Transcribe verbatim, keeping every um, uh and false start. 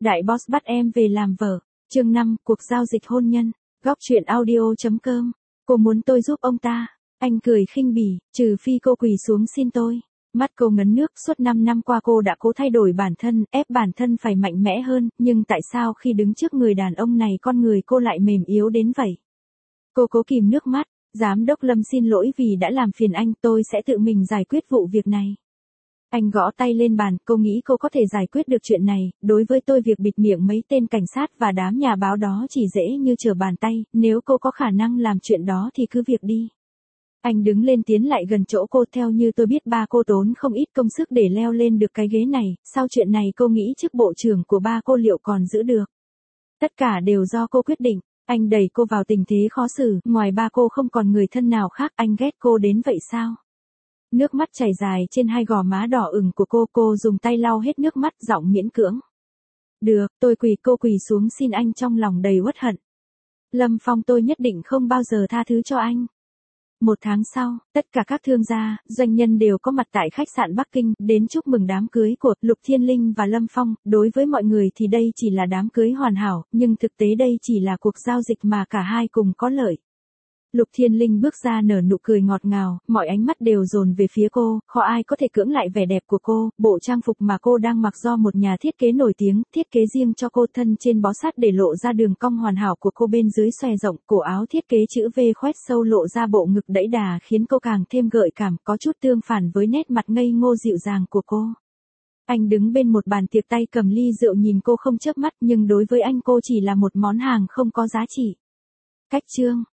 Đại boss bắt em về làm vợ. Chương năm, cuộc giao dịch hôn nhân. Góc truyện audio.com. Cô muốn tôi giúp ông ta. Anh cười khinh bỉ, trừ phi cô quỳ xuống xin tôi. Mắt cô ngấn nước, suốt năm năm qua cô đã cố thay đổi bản thân, ép bản thân phải mạnh mẽ hơn, nhưng tại sao khi đứng trước người đàn ông này con người cô lại mềm yếu đến vậy? Cô cố kìm nước mắt, giám đốc Lâm xin lỗi vì đã làm phiền anh, tôi sẽ tự mình giải quyết vụ việc này. Anh gõ tay lên bàn, cô nghĩ cô có thể giải quyết được chuyện này, đối với tôi việc bịt miệng mấy tên cảnh sát và đám nhà báo đó chỉ dễ như trở bàn tay, nếu cô có khả năng làm chuyện đó thì cứ việc đi. Anh đứng lên tiến lại gần chỗ cô, theo như tôi biết ba cô tốn không ít công sức để leo lên được cái ghế này, sau chuyện này cô nghĩ chức bộ trưởng của ba cô liệu còn giữ được. Tất cả đều do cô quyết định. Anh đẩy cô vào tình thế khó xử, ngoài ba cô không còn người thân nào khác, anh ghét cô đến vậy sao? Nước mắt chảy dài trên hai gò má đỏ ửng của cô, cô dùng tay lau hết nước mắt, giọng miễn cưỡng. Được, tôi quỳ, cô quỳ xuống xin anh trong lòng đầy uất hận. Lâm Phong, tôi nhất định không bao giờ tha thứ cho anh. Một tháng sau, tất cả các thương gia, doanh nhân đều có mặt tại khách sạn Bắc Kinh, đến chúc mừng đám cưới của Lục Thiên Linh và Lâm Phong. Đối với mọi người thì đây chỉ là đám cưới hoàn hảo, nhưng thực tế đây chỉ là cuộc giao dịch mà cả hai cùng có lợi. Lục Thiên Linh bước ra nở nụ cười ngọt ngào, mọi ánh mắt đều dồn về phía cô, khó ai có thể cưỡng lại vẻ đẹp của cô. Bộ trang phục mà cô đang mặc do một nhà thiết kế nổi tiếng, thiết kế riêng cho cô, thân trên bó sát để lộ ra đường cong hoàn hảo của cô, bên dưới xòe rộng, cổ áo thiết kế chữ V khoét sâu lộ ra bộ ngực đẫy đà khiến cô càng thêm gợi cảm, có chút tương phản với nét mặt ngây ngô dịu dàng của cô. Anh đứng bên một bàn tiệc tay cầm ly rượu nhìn cô không chớp mắt, nhưng đối với anh cô chỉ là một món hàng không có giá trị. Cách chương